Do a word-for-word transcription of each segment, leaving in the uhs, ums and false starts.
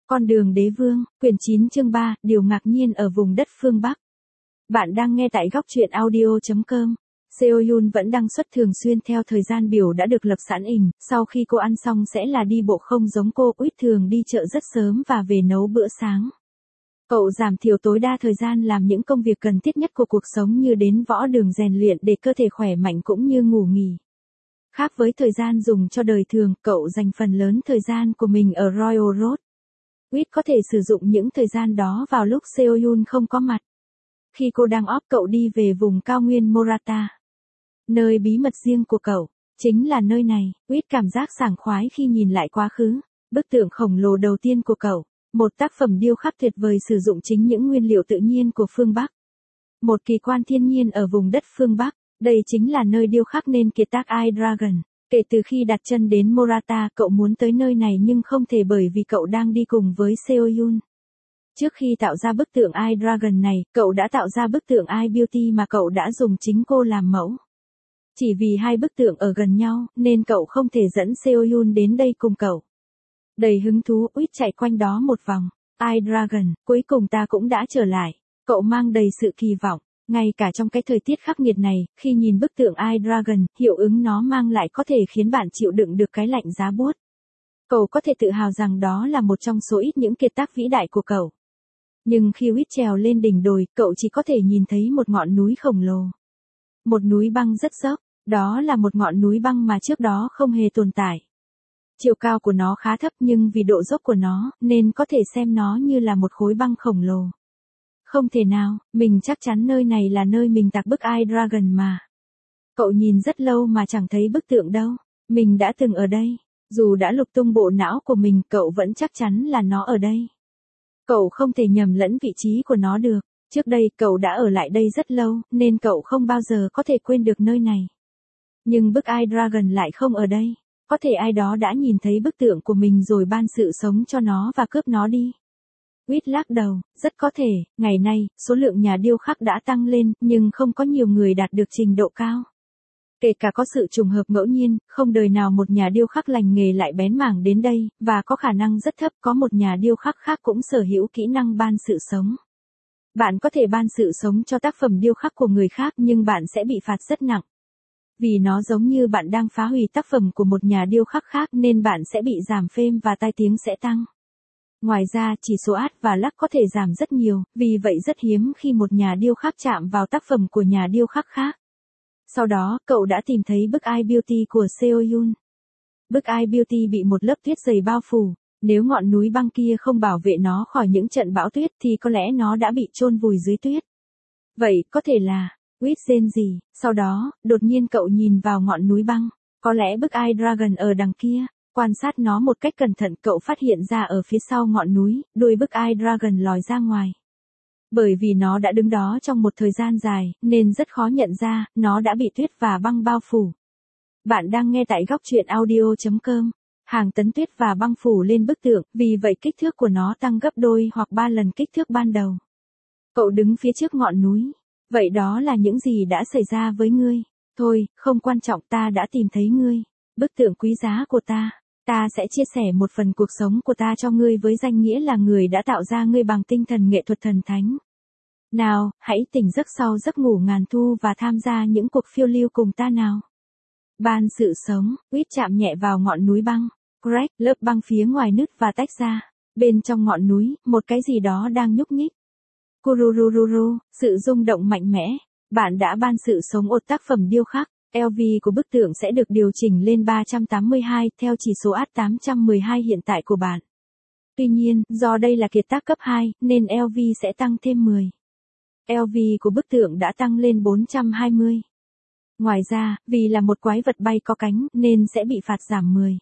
Con đường đế vương, quyển chín chương ba, điều ngạc nhiên ở vùng đất phương Bắc. Bạn đang nghe tại góc truyện audio chấm com. Seohyun vẫn đang xuất thường xuyên theo thời gian biểu đã được lập sẵn ình, sau khi cô ăn xong sẽ là đi bộ không giống cô, Uyết thường đi chợ rất sớm và về nấu bữa sáng. Cậu giảm thiểu tối đa thời gian làm những công việc cần thiết nhất của cuộc sống như đến võ đường rèn luyện để cơ thể khỏe mạnh cũng như ngủ nghỉ. Khác với thời gian dùng cho đời thường, cậu dành phần lớn thời gian của mình ở Royal Road. Uyết có thể sử dụng những thời gian đó vào lúc Seohyun không có mặt. Khi cô đang off cậu đi về vùng cao nguyên Morata. Nơi bí mật riêng của cậu, chính là nơi này. Uyết cảm giác sảng khoái khi nhìn lại quá khứ. Bức tượng khổng lồ đầu tiên của cậu, một tác phẩm điêu khắc tuyệt vời sử dụng chính những nguyên liệu tự nhiên của phương Bắc. Một kỳ quan thiên nhiên ở vùng đất phương Bắc, đây chính là nơi điêu khắc nên kiệt tác Eye Dragon. Kể từ khi đặt chân đến Morata, cậu muốn tới nơi này nhưng không thể bởi vì cậu đang đi cùng với Seohyun. Trước khi tạo ra bức tượng Eye Dragon này, cậu đã tạo ra bức tượng Eye Beauty mà cậu đã dùng chính cô làm mẫu. Chỉ vì hai bức tượng ở gần nhau, nên cậu không thể dẫn Seohyun đến đây cùng cậu. Đầy hứng thú, Uyết chạy quanh đó một vòng. Eye Dragon, cuối cùng ta cũng đã trở lại. Cậu mang đầy sự kỳ vọng. Ngay cả trong cái thời tiết khắc nghiệt này, khi nhìn bức tượng Eye Dragon, hiệu ứng nó mang lại có thể khiến bạn chịu đựng được cái lạnh giá buốt. Cậu có thể tự hào rằng đó là một trong số ít những kiệt tác vĩ đại của cậu. Nhưng khi Uyết trèo lên đỉnh đồi, cậu chỉ có thể nhìn thấy một ngọn núi khổng lồ. Một núi băng rất dốc, đó là một ngọn núi băng mà trước đó không hề tồn tại. Chiều cao của nó khá thấp nhưng vì độ dốc của nó, nên có thể xem nó như là một khối băng khổng lồ. Không thể nào, mình chắc chắn nơi này là nơi mình tạc bức Eye Dragon mà. Cậu nhìn rất lâu mà chẳng thấy bức tượng đâu. Mình đã từng ở đây. Dù đã lục tung bộ não của mình, cậu vẫn chắc chắn là nó ở đây. Cậu không thể nhầm lẫn vị trí của nó được. Trước đây cậu đã ở lại đây rất lâu, nên cậu không bao giờ có thể quên được nơi này. Nhưng bức Eye Dragon lại không ở đây. Có thể ai đó đã nhìn thấy bức tượng của mình rồi ban sự sống cho nó và cướp nó đi. Uyết lắc đầu, rất có thể, ngày nay, số lượng nhà điêu khắc đã tăng lên, nhưng không có nhiều người đạt được trình độ cao. Kể cả có sự trùng hợp ngẫu nhiên, không đời nào một nhà điêu khắc lành nghề lại bén mảng đến đây, và có khả năng rất thấp có một nhà điêu khắc khác cũng sở hữu kỹ năng ban sự sống. Bạn có thể ban sự sống cho tác phẩm điêu khắc của người khác nhưng bạn sẽ bị phạt rất nặng. Vì nó giống như bạn đang phá hủy tác phẩm của một nhà điêu khắc khác nên bạn sẽ bị giảm fame và tai tiếng sẽ tăng. Ngoài ra, chỉ số át và lắc có thể giảm rất nhiều, vì vậy rất hiếm khi một nhà điêu khắc chạm vào tác phẩm của nhà điêu khắc khác. Sau đó, cậu đã tìm thấy bức Eye Beauty của Seohyun. Bức Eye Beauty bị một lớp tuyết dày bao phủ. Nếu ngọn núi băng kia không bảo vệ nó khỏi những trận bão tuyết thì có lẽ nó đã bị chôn vùi dưới tuyết. Vậy, có thể là, Uyết rên gì, sau đó, đột nhiên cậu nhìn vào ngọn núi băng. Có lẽ bức Eye Dragon ở đằng kia. Quan sát nó một cách cẩn thận, cậu phát hiện ra ở phía sau ngọn núi, đuôi bức Eye Dragon lòi ra ngoài. Bởi vì nó đã đứng đó trong một thời gian dài, nên rất khó nhận ra, nó đã bị tuyết và băng bao phủ. Bạn đang nghe tại góc truyện audio chấm com. Hàng tấn tuyết và băng phủ lên bức tượng, vì vậy kích thước của nó tăng gấp đôi hoặc ba lần kích thước ban đầu. Cậu đứng phía trước ngọn núi. Vậy đó là những gì đã xảy ra với ngươi? Thôi, không quan trọng, ta đã tìm thấy ngươi. Bức tượng quý giá của ta. Ta sẽ chia sẻ một phần cuộc sống của ta cho ngươi với danh nghĩa là người đã tạo ra ngươi bằng tinh thần nghệ thuật thần thánh. Nào, hãy tỉnh giấc sau giấc ngủ ngàn thu và tham gia những cuộc phiêu lưu cùng ta nào. Ban sự sống, Uyết chạm nhẹ vào ngọn núi băng. Crack, lớp băng phía ngoài nứt và tách ra. Bên trong ngọn núi, một cái gì đó đang nhúc nhích. Kururururu, sự rung động mạnh mẽ. Bạn đã ban sự sống ột tác phẩm điêu khắc. lờ vê của bức tượng sẽ được điều chỉnh lên ba trăm tám mươi hai theo chỉ số át tám trăm mười hai hiện tại của bạn. Tuy nhiên, do đây là kiệt tác cấp hai, nên lờ vê sẽ tăng thêm mười. lờ vê của bức tượng đã tăng lên bốn trăm hai mươi. Ngoài ra, vì là một quái vật bay có cánh, nên sẽ bị phạt giảm mười.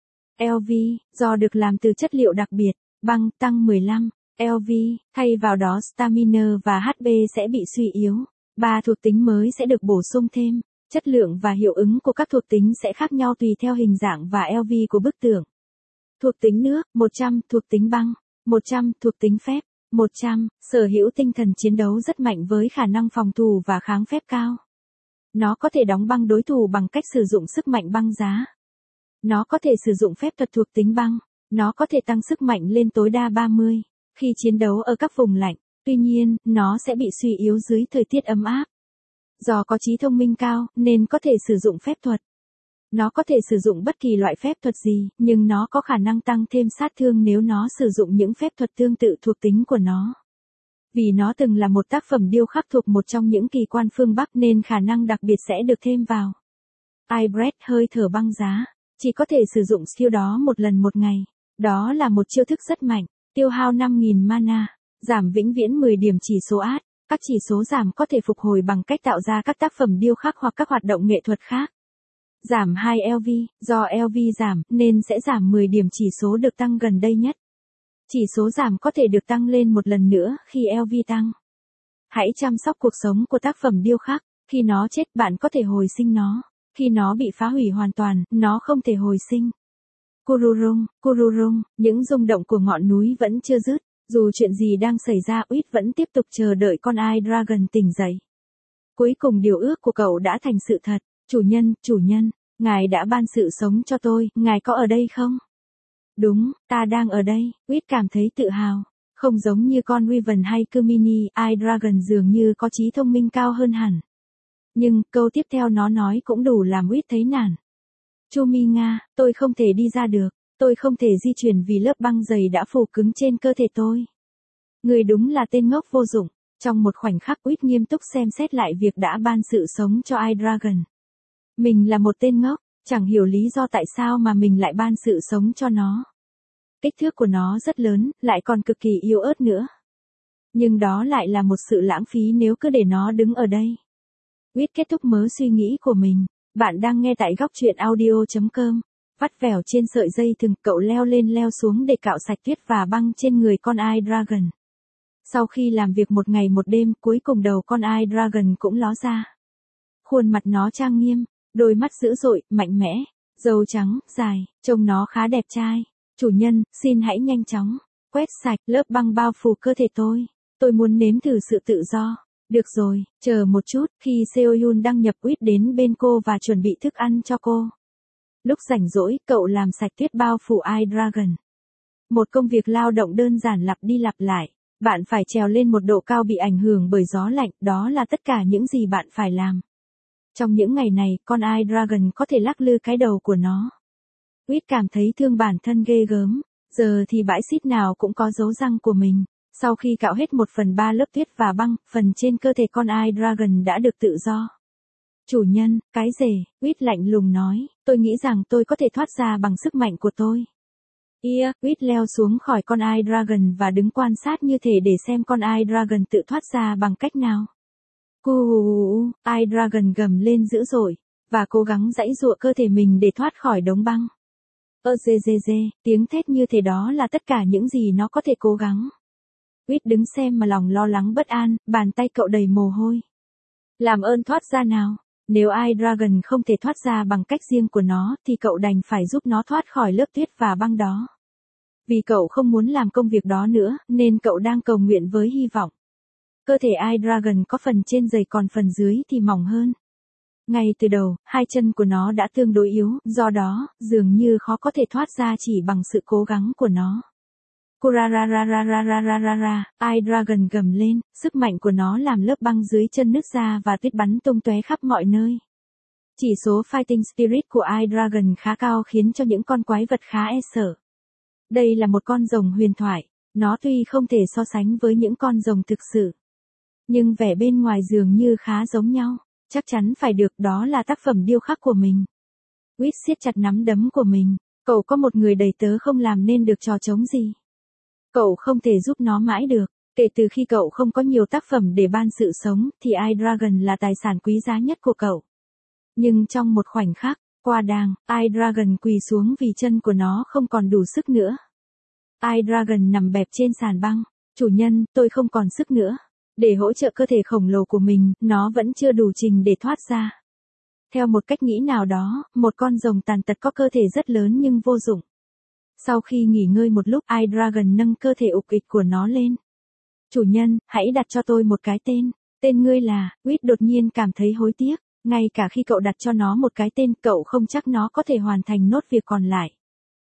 lờ vê, do được làm từ chất liệu đặc biệt, băng, tăng mười lăm. lờ vê, thay vào đó stamina và hát pê sẽ bị suy yếu. Ba thuộc tính mới sẽ được bổ sung thêm. Chất lượng và hiệu ứng của các thuộc tính sẽ khác nhau tùy theo hình dạng và lờ vê của bức tượng. Thuộc tính nước, một trăm, thuộc tính băng, một trăm, thuộc tính phép, một trăm, sở hữu tinh thần chiến đấu rất mạnh với khả năng phòng thủ và kháng phép cao. Nó có thể đóng băng đối thủ bằng cách sử dụng sức mạnh băng giá. Nó có thể sử dụng phép thuật thuộc tính băng. Nó có thể tăng sức mạnh lên tối đa ba mươi khi chiến đấu ở các vùng lạnh, tuy nhiên, nó sẽ bị suy yếu dưới thời tiết ấm áp. Do có trí thông minh cao, nên có thể sử dụng phép thuật. Nó có thể sử dụng bất kỳ loại phép thuật gì, nhưng nó có khả năng tăng thêm sát thương nếu nó sử dụng những phép thuật tương tự thuộc tính của nó. Vì nó từng là một tác phẩm điêu khắc thuộc một trong những kỳ quan phương Bắc nên khả năng đặc biệt sẽ được thêm vào. Ibret hơi thở băng giá. Chỉ có thể sử dụng skill đó một lần một ngày. Đó là một chiêu thức rất mạnh, tiêu hao năm nghìn mana, giảm vĩnh viễn mười điểm chỉ số át. Các chỉ số giảm có thể phục hồi bằng cách tạo ra các tác phẩm điêu khắc hoặc các hoạt động nghệ thuật khác. Giảm hai L V, do L V giảm nên sẽ giảm mười điểm chỉ số được tăng gần đây nhất. Chỉ số giảm có thể được tăng lên một lần nữa khi L V tăng. Hãy chăm sóc cuộc sống của tác phẩm điêu khắc, khi nó chết bạn có thể hồi sinh nó. Khi nó bị phá hủy hoàn toàn, nó không thể hồi sinh. Kururung, Kururung, những rung động của ngọn núi vẫn chưa dứt. Dù chuyện gì đang xảy ra, Uýt vẫn tiếp tục chờ đợi con Eye Dragon tỉnh dậy. Cuối cùng điều ước của cậu đã thành sự thật. Chủ nhân, chủ nhân, ngài đã ban sự sống cho tôi, ngài có ở đây không? Đúng, ta đang ở đây, Uýt cảm thấy tự hào. Không giống như con Wyvern hay Kumini, Eye Dragon dường như có trí thông minh cao hơn hẳn. Nhưng, câu tiếp theo nó nói cũng đủ làm Uýt thấy nản. Chumi Nga, tôi không thể đi ra được, tôi không thể di chuyển vì lớp băng dày đã phủ cứng trên cơ thể tôi. Người đúng là tên ngốc vô dụng. Trong một khoảnh khắc Uýt nghiêm túc xem xét lại việc đã ban sự sống cho Eye Dragon. Mình là một tên ngốc, chẳng hiểu lý do tại sao mà mình lại ban sự sống cho nó. Kích thước của nó rất lớn, lại còn cực kỳ yếu ớt nữa. Nhưng đó lại là một sự lãng phí nếu cứ để nó đứng ở đây. Uýt kết thúc mớ suy nghĩ của mình. Bạn đang nghe tại góc truyện audio chấm com. Vắt vẻo trên sợi dây thừng, cậu leo lên leo xuống để cạo sạch tuyết và băng trên người con Eye Dragon. Sau khi làm việc một ngày một đêm, cuối cùng đầu con Eye Dragon cũng ló ra. Khuôn mặt nó trang nghiêm, đôi mắt dữ dội, mạnh mẽ, râu trắng, dài, trông nó khá đẹp trai. Chủ nhân, xin hãy nhanh chóng quét sạch lớp băng bao phủ cơ thể tôi. Tôi muốn nếm thử sự tự do. Được rồi, chờ một chút, khi Seoyun đăng nhập Uýt đến bên cô và chuẩn bị thức ăn cho cô. Lúc rảnh rỗi, cậu làm sạch tuyết bao phủ Eye Dragon. Một công việc lao động đơn giản lặp đi lặp lại. Bạn phải trèo lên một độ cao bị ảnh hưởng bởi gió lạnh, đó là tất cả những gì bạn phải làm. Trong những ngày này, con Eye Dragon có thể lắc lư cái đầu của nó. Uýt cảm thấy thương bản thân ghê gớm, giờ thì bãi xít nào cũng có dấu răng của mình. Sau khi cạo hết một phần ba lớp tuyết và băng, phần trên cơ thể con Eye Dragon đã được tự do. Chủ nhân, cái rể, Uýt lạnh lùng nói, tôi nghĩ rằng tôi có thể thoát ra bằng sức mạnh của tôi. Ia, Uýt leo xuống khỏi con Eye Dragon và đứng quan sát như thể để xem con Eye Dragon tự thoát ra bằng cách nào. Cu Eye Dragon gầm lên dữ dội, và cố gắng giãy giụa cơ thể mình để thoát khỏi đống băng. Ơ dê dê dê, tiếng thét như thế đó là tất cả những gì nó có thể cố gắng. Uýt đứng xem mà lòng lo lắng bất an, bàn tay cậu đầy mồ hôi. Làm ơn thoát ra nào. Nếu Eye Dragon không thể thoát ra bằng cách riêng của nó, thì cậu đành phải giúp nó thoát khỏi lớp tuyết và băng đó. Vì cậu không muốn làm công việc đó nữa, nên cậu đang cầu nguyện với hy vọng. Cơ thể Eye Dragon có phần trên dày còn phần dưới thì mỏng hơn. Ngay từ đầu, hai chân của nó đã tương đối yếu, do đó, dường như khó có thể thoát ra chỉ bằng sự cố gắng của nó. Kurararararararara, Eye Dragon gầm lên, sức mạnh của nó làm lớp băng dưới chân nứt ra và tuyết bắn tung tóe khắp mọi nơi. Chỉ số Fighting Spirit của Eye Dragon khá cao khiến cho những con quái vật khá e sợ. Đây là một con rồng huyền thoại, nó tuy không thể so sánh với những con rồng thực sự. Nhưng vẻ bên ngoài dường như khá giống nhau, chắc chắn phải được, đó là tác phẩm điêu khắc của mình. Uýt siết chặt nắm đấm của mình, cậu có một người đầy tớ không làm nên được trò trống gì. Cậu không thể giúp nó mãi được, kể từ khi cậu không có nhiều tác phẩm để ban sự sống, thì Eye Dragon là tài sản quý giá nhất của cậu. Nhưng trong một khoảnh khắc, qua đàng, Eye Dragon quỳ xuống vì chân của nó không còn đủ sức nữa. Eye Dragon nằm bẹp trên sàn băng, chủ nhân, tôi không còn sức nữa. Để hỗ trợ cơ thể khổng lồ của mình, nó vẫn chưa đủ trình để thoát ra. Theo một cách nghĩ nào đó, một con rồng tàn tật có cơ thể rất lớn nhưng vô dụng. Sau khi nghỉ ngơi một lúc, Eye Dragon nâng cơ thể ục ịch của nó lên. Chủ nhân, hãy đặt cho tôi một cái tên. Tên ngươi là, Uýt đột nhiên cảm thấy hối tiếc. Ngay cả khi cậu đặt cho nó một cái tên, cậu không chắc nó có thể hoàn thành nốt việc còn lại.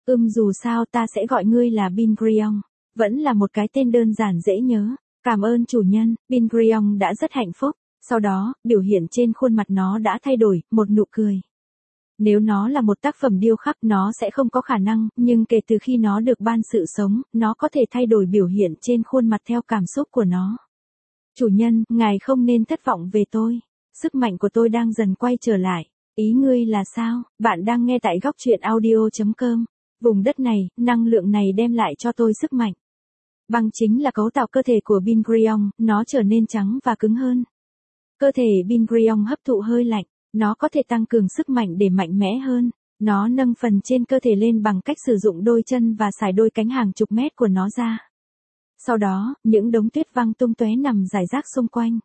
Ừm dù sao ta sẽ gọi ngươi là Bin Gurion. Vẫn là một cái tên đơn giản dễ nhớ. Cảm ơn chủ nhân, Bin Gurion đã rất hạnh phúc. Sau đó, biểu hiện trên khuôn mặt nó đã thay đổi, một nụ cười. Nếu nó là một tác phẩm điêu khắc nó sẽ không có khả năng, nhưng kể từ khi nó được ban sự sống, nó có thể thay đổi biểu hiện trên khuôn mặt theo cảm xúc của nó. Chủ nhân, ngài không nên thất vọng về tôi. Sức mạnh của tôi đang dần quay trở lại. Ý ngươi là sao? Bạn đang nghe tại góc truyện audio chấm com. Vùng đất này, năng lượng này đem lại cho tôi sức mạnh. Băng chính là cấu tạo cơ thể của Bin Gurion, nó trở nên trắng và cứng hơn. Cơ thể Bin Gurion hấp thụ hơi lạnh, nó có thể tăng cường sức mạnh để mạnh mẽ hơn. Nó nâng phần trên cơ thể lên bằng cách sử dụng đôi chân và xài đôi cánh hàng chục mét của nó ra. Sau đó, những đống tuyết văng tung tóe nằm rải rác xung quanh.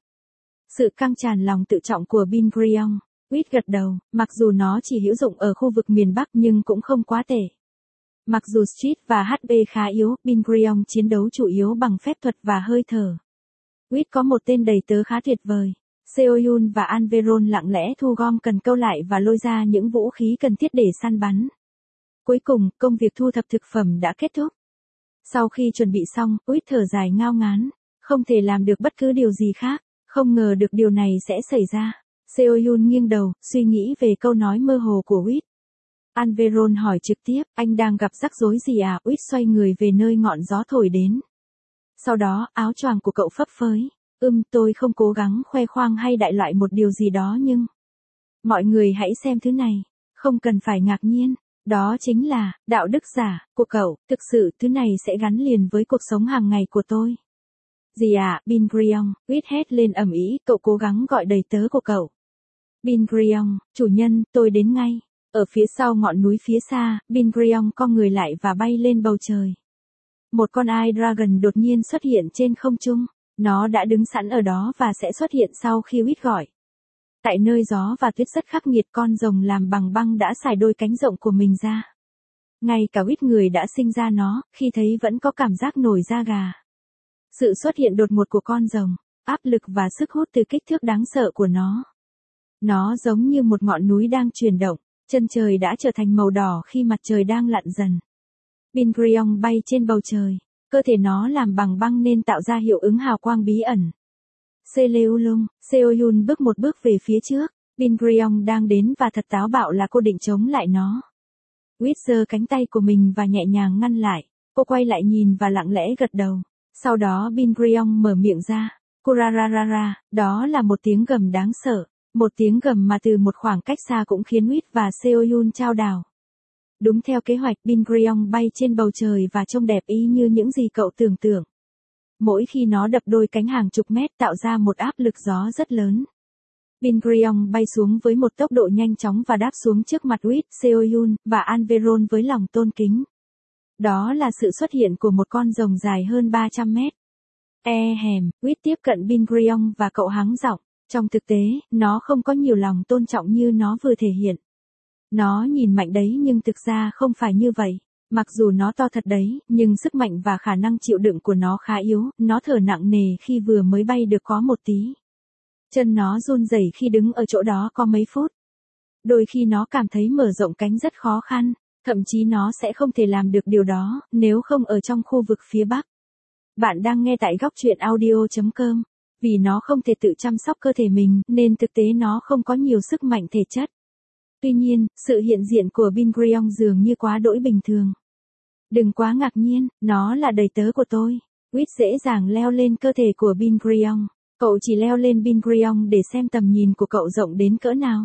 Sự căng tràn lòng tự trọng của Bin Gurion. Whit gật đầu, mặc dù nó chỉ hữu dụng ở khu vực miền Bắc nhưng cũng không quá tệ. Mặc dù Street và hát pê khá yếu, Bin Gurion chiến đấu chủ yếu bằng phép thuật và hơi thở. Whit có một tên đầy tớ khá tuyệt vời. Seoyun và Anveron lặng lẽ thu gom cần câu lại và lôi ra những vũ khí cần thiết để săn bắn. Cuối cùng, công việc thu thập thực phẩm đã kết thúc. Sau khi chuẩn bị xong, Whit thở dài ngao ngán. Không thể làm được bất cứ điều gì khác, không ngờ được điều này sẽ xảy ra. Seoyun nghiêng đầu, suy nghĩ về câu nói mơ hồ của Whit. Anveron hỏi trực tiếp, anh đang gặp rắc rối gì à? Whit xoay người về nơi ngọn gió thổi đến. Sau đó, áo choàng của cậu phấp phới. Ừm, tôi không cố gắng khoe khoang hay đại loại một điều gì đó nhưng... Mọi người hãy xem thứ này. Không cần phải ngạc nhiên. Đó chính là, đạo đức giả, của cậu. Thực sự, thứ này sẽ gắn liền với cuộc sống hàng ngày của tôi. Gì à, Bin Gurion, Whit hét lên ầm ĩ, cậu cố gắng gọi đầy tớ của cậu. Bin Gurion, chủ nhân, tôi đến ngay. Ở phía sau ngọn núi phía xa, Bin Gurion co người lại và bay lên bầu trời. Một con Eye Dragon đột nhiên xuất hiện trên không trung. Nó đã đứng sẵn ở đó và sẽ xuất hiện sau khi Whit gọi. Tại nơi gió và tuyết rất khắc nghiệt, con rồng làm bằng băng đã xài đôi cánh rộng của mình ra. Ngay cả Whit người đã sinh ra nó, khi thấy vẫn có cảm giác nổi da gà. Sự xuất hiện đột ngột của con rồng, áp lực và sức hút từ kích thước đáng sợ của nó. Nó giống như một ngọn núi đang chuyển động, chân trời đã trở thành màu đỏ khi mặt trời đang lặn dần. Bin Gurion bay trên bầu trời, cơ thể nó làm bằng băng nên tạo ra hiệu ứng hào quang bí ẩn. Seleulung, Seoyun bước một bước về phía trước, Bin Gurion đang đến và thật táo bạo là cô định chống lại nó. Whit giơ cánh tay của mình và nhẹ nhàng ngăn lại, cô quay lại nhìn và lặng lẽ gật đầu. Sau đó Bin Gurion mở miệng ra, Kurararara, đó là một tiếng gầm đáng sợ, một tiếng gầm mà từ một khoảng cách xa cũng khiến Whit và Seoyun chao đảo. Đúng theo kế hoạch, Bin Gurion bay trên bầu trời và trông đẹp y như những gì cậu tưởng tượng. Mỗi khi nó đập đôi cánh hàng chục mét tạo ra một áp lực gió rất lớn. Bin Gurion bay xuống với một tốc độ nhanh chóng và đáp xuống trước mặt Whit, Seoyun và Anveron với lòng tôn kính. Đó là sự xuất hiện của một con rồng dài hơn ba trăm mét. E hèm, Whit tiếp cận Bin Gurion và cậu hắng giọng. Trong thực tế, nó không có nhiều lòng tôn trọng như nó vừa thể hiện. Nó nhìn mạnh đấy nhưng thực ra không phải như vậy. Mặc dù nó to thật đấy, nhưng sức mạnh và khả năng chịu đựng của nó khá yếu, nó thở nặng nề khi vừa mới bay được có một tí. Chân nó run rẩy khi đứng ở chỗ đó có mấy phút. Đôi khi nó cảm thấy mở rộng cánh rất khó khăn, thậm chí nó sẽ không thể làm được điều đó, nếu không ở trong khu vực phía Bắc. Bạn đang nghe tại góc truyện audio chấm com. Vì nó không thể tự chăm sóc cơ thể mình, nên thực tế nó không có nhiều sức mạnh thể chất. Tuy nhiên, sự hiện diện của Bin Gurion dường như quá đỗi bình thường. Đừng quá ngạc nhiên, nó là đầy tớ của tôi. Whit dễ dàng leo lên cơ thể của Bin Gurion. Cậu chỉ leo lên Bin Gurion để xem tầm nhìn của cậu rộng đến cỡ nào.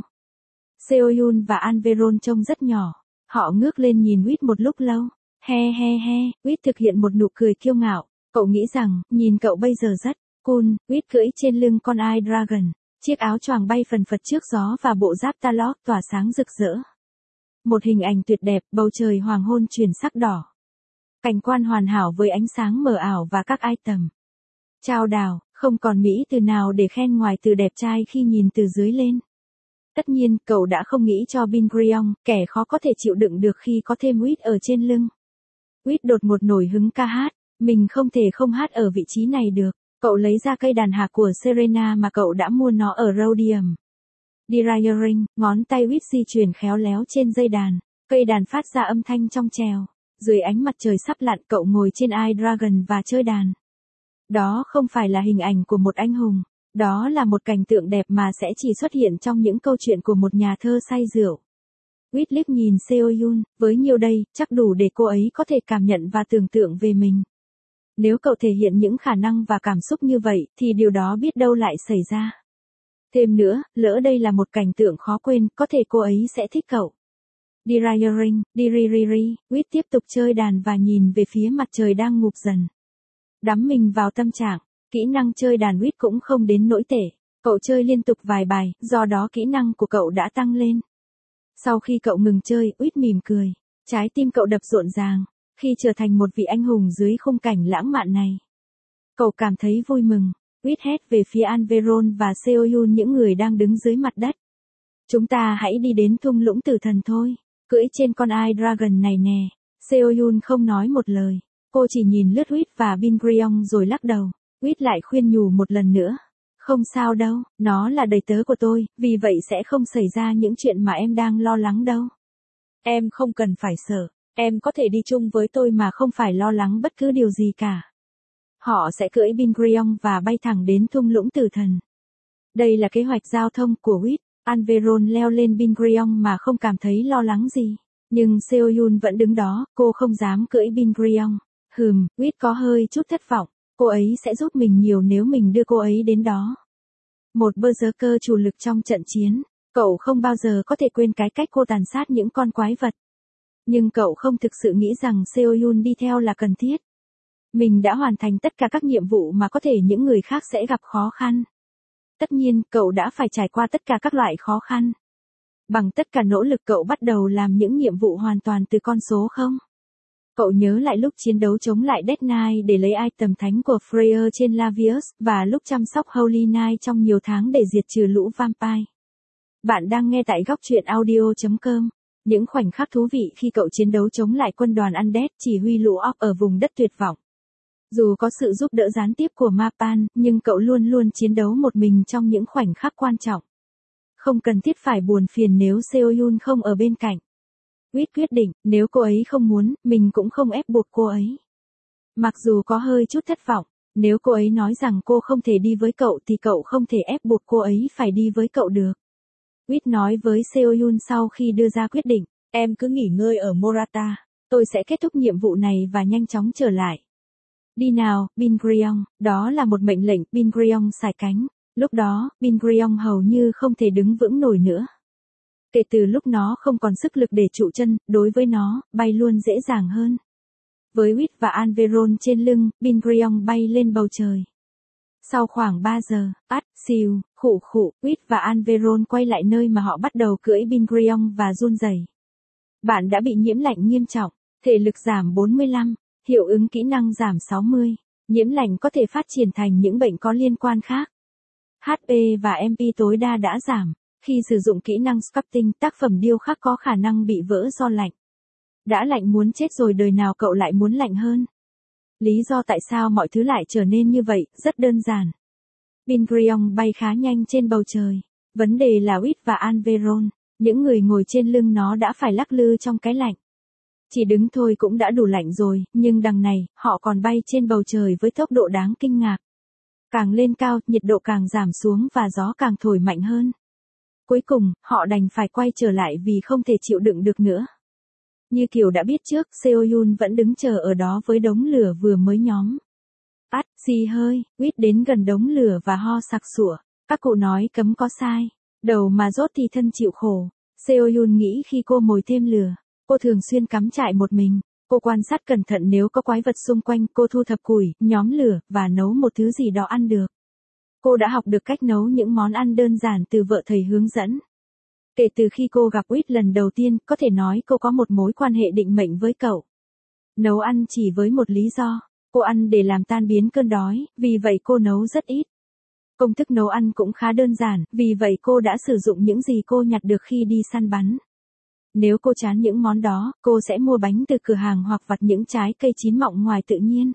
Seoyun và Anveron trông rất nhỏ. Họ ngước lên nhìn Whit một lúc lâu. He he he, Whit thực hiện một nụ cười kiêu ngạo. Cậu nghĩ rằng, nhìn cậu bây giờ rất cool. Whit cưỡi trên lưng con Eye Dragon. Chiếc áo choàng bay phần phật trước gió và bộ giáp Talok tỏa sáng rực rỡ. Một hình ảnh tuyệt đẹp, bầu trời hoàng hôn chuyển sắc đỏ. Cảnh quan hoàn hảo với ánh sáng mờ ảo và các item. Chao đảo, không còn mỹ từ nào để khen ngoài từ đẹp trai khi nhìn từ dưới lên. Tất nhiên, cậu đã không nghĩ cho Bin Gurion, kẻ khó có thể chịu đựng được khi có thêm Whit ở trên lưng. Whit đột ngột nổi hứng ca hát, mình không thể không hát ở vị trí này được. Cậu lấy ra cây đàn hạc của Serena mà cậu đã mua nó ở Rhodium. Dryering, ngón tay Whit di chuyển khéo léo trên dây đàn. Cây đàn phát ra âm thanh trong trèo. Dưới ánh mặt trời sắp lặn cậu ngồi trên iDragon và chơi đàn. Đó không phải là hình ảnh của một anh hùng. Đó là một cảnh tượng đẹp mà sẽ chỉ xuất hiện trong những câu chuyện của một nhà thơ say rượu. Quýt liếc nhìn Seohyun, với nhiều đây, chắc đủ để cô ấy có thể cảm nhận và tưởng tượng về mình. Nếu cậu thể hiện những khả năng và cảm xúc như vậy, thì điều đó biết đâu lại xảy ra. Thêm nữa, lỡ đây là một cảnh tượng khó quên, có thể cô ấy sẽ thích cậu. Diriring, diririri, Quýt tiếp tục chơi đàn và nhìn về phía mặt trời đang ngụp dần. Đắm mình vào tâm trạng, kỹ năng chơi đàn Quýt cũng không đến nỗi tệ. Cậu chơi liên tục vài bài, do đó kỹ năng của cậu đã tăng lên. Sau khi cậu ngừng chơi, Quýt mỉm cười. Trái tim cậu đập rộn ràng, khi trở thành một vị anh hùng dưới khung cảnh lãng mạn này. Cậu cảm thấy vui mừng. Quýt hét về phía Anveron và Seohyun, những người đang đứng dưới mặt đất. Chúng ta hãy đi đến thung lũng tử thần thôi. Cưỡi trên con iDragon này nè. Seohyun không nói một lời. Cô chỉ nhìn lướt Quýt và Bin Gryong rồi lắc đầu. Quýt lại khuyên nhủ một lần nữa. Không sao đâu, nó là đầy tớ của tôi, vì vậy sẽ không xảy ra những chuyện mà em đang lo lắng đâu. Em không cần phải sợ, em có thể đi chung với tôi mà không phải lo lắng bất cứ điều gì cả. Họ sẽ cưỡi Bin Gryong và bay thẳng đến thung lũng tử thần. Đây là kế hoạch giao thông của Quýt. Anveron leo lên Bin Gryong mà không cảm thấy lo lắng gì. Nhưng Seohyun vẫn đứng đó, cô không dám cưỡi Bin Gryong. Hừm, Quýt có hơi chút thất vọng. Cô ấy sẽ giúp mình nhiều nếu mình đưa cô ấy đến đó. Một berserker chủ lực trong trận chiến. Cậu không bao giờ có thể quên cái cách cô tàn sát những con quái vật. Nhưng cậu không thực sự nghĩ rằng Seohyun đi theo là cần thiết. Mình đã hoàn thành tất cả các nhiệm vụ mà có thể những người khác sẽ gặp khó khăn. Tất nhiên, cậu đã phải trải qua tất cả các loại khó khăn. Bằng tất cả nỗ lực cậu bắt đầu làm những nhiệm vụ hoàn toàn từ con số không? Cậu nhớ lại lúc chiến đấu chống lại Death Knight để lấy item thánh của Freya trên Lavius, và lúc chăm sóc Holy Knight trong nhiều tháng để diệt trừ lũ vampire. Bạn đang nghe tại góc truyện audio chấm com. Những khoảnh khắc thú vị khi cậu chiến đấu chống lại quân đoàn Undead chỉ huy lũ orc ở vùng đất tuyệt vọng. Dù có sự giúp đỡ gián tiếp của Mapan, nhưng cậu luôn luôn chiến đấu một mình trong những khoảnh khắc quan trọng. Không cần thiết phải buồn phiền nếu Seohyun không ở bên cạnh. Quýt quyết định, nếu cô ấy không muốn, mình cũng không ép buộc cô ấy. Mặc dù có hơi chút thất vọng, nếu cô ấy nói rằng cô không thể đi với cậu thì cậu không thể ép buộc cô ấy phải đi với cậu được. Quýt nói với Seohyun sau khi đưa ra quyết định, em cứ nghỉ ngơi ở Morata, tôi sẽ kết thúc nhiệm vụ này và nhanh chóng trở lại. Đi nào, Bin Gryong, đó là một mệnh lệnh. Bin Gryong xài cánh. Lúc đó, Bin Gryong hầu như không thể đứng vững nổi nữa. Kể từ lúc nó không còn sức lực để trụ chân, đối với nó, bay luôn dễ dàng hơn. Với Quýt và Anveron trên lưng, Bin Gryong bay lên bầu trời. Sau khoảng ba giờ, át, xìu, khụ khụ, Quýt và Anveron quay lại nơi mà họ bắt đầu cưỡi Bin Gryong và run rẩy. Bạn đã bị nhiễm lạnh nghiêm trọng, thể lực giảm bốn mươi lăm, hiệu ứng kỹ năng giảm sáu mươi. Nhiễm lạnh có thể phát triển thành những bệnh có liên quan khác. hát pê và em pê tối đa đã giảm. Khi sử dụng kỹ năng sculpting, tác phẩm điêu khắc có khả năng bị vỡ do lạnh. Đã lạnh muốn chết rồi, đời nào cậu lại muốn lạnh hơn? Lý do tại sao mọi thứ lại trở nên như vậy, rất đơn giản. Bin Gryong bay khá nhanh trên bầu trời. Vấn đề là Quýt và Anveron, những người ngồi trên lưng nó đã phải lắc lư trong cái lạnh. Chỉ đứng thôi cũng đã đủ lạnh rồi, nhưng đằng này, họ còn bay trên bầu trời với tốc độ đáng kinh ngạc. Càng lên cao, nhiệt độ càng giảm xuống và gió càng thổi mạnh hơn. Cuối cùng, họ đành phải quay trở lại vì không thể chịu đựng được nữa. Như kiểu đã biết trước, Seohyun vẫn đứng chờ ở đó với đống lửa vừa mới nhóm. Át, xì hơi, Quýt đến gần đống lửa và ho sặc sụa. Các cụ nói cấm có sai. Đầu mà rốt thì thân chịu khổ. Seohyun nghĩ khi cô mồi thêm lửa. Cô thường xuyên cắm trại một mình. Cô quan sát cẩn thận nếu có quái vật xung quanh, cô thu thập củi, nhóm lửa, và nấu một thứ gì đó ăn được. Cô đã học được cách nấu những món ăn đơn giản từ vợ thầy hướng dẫn. Kể từ khi cô gặp Quýt lần đầu tiên, có thể nói cô có một mối quan hệ định mệnh với cậu. Nấu ăn chỉ với một lý do, cô ăn để làm tan biến cơn đói, vì vậy cô nấu rất ít. Công thức nấu ăn cũng khá đơn giản, vì vậy cô đã sử dụng những gì cô nhặt được khi đi săn bắn. Nếu cô chán những món đó, cô sẽ mua bánh từ cửa hàng hoặc vặt những trái cây chín mọng ngoài tự nhiên.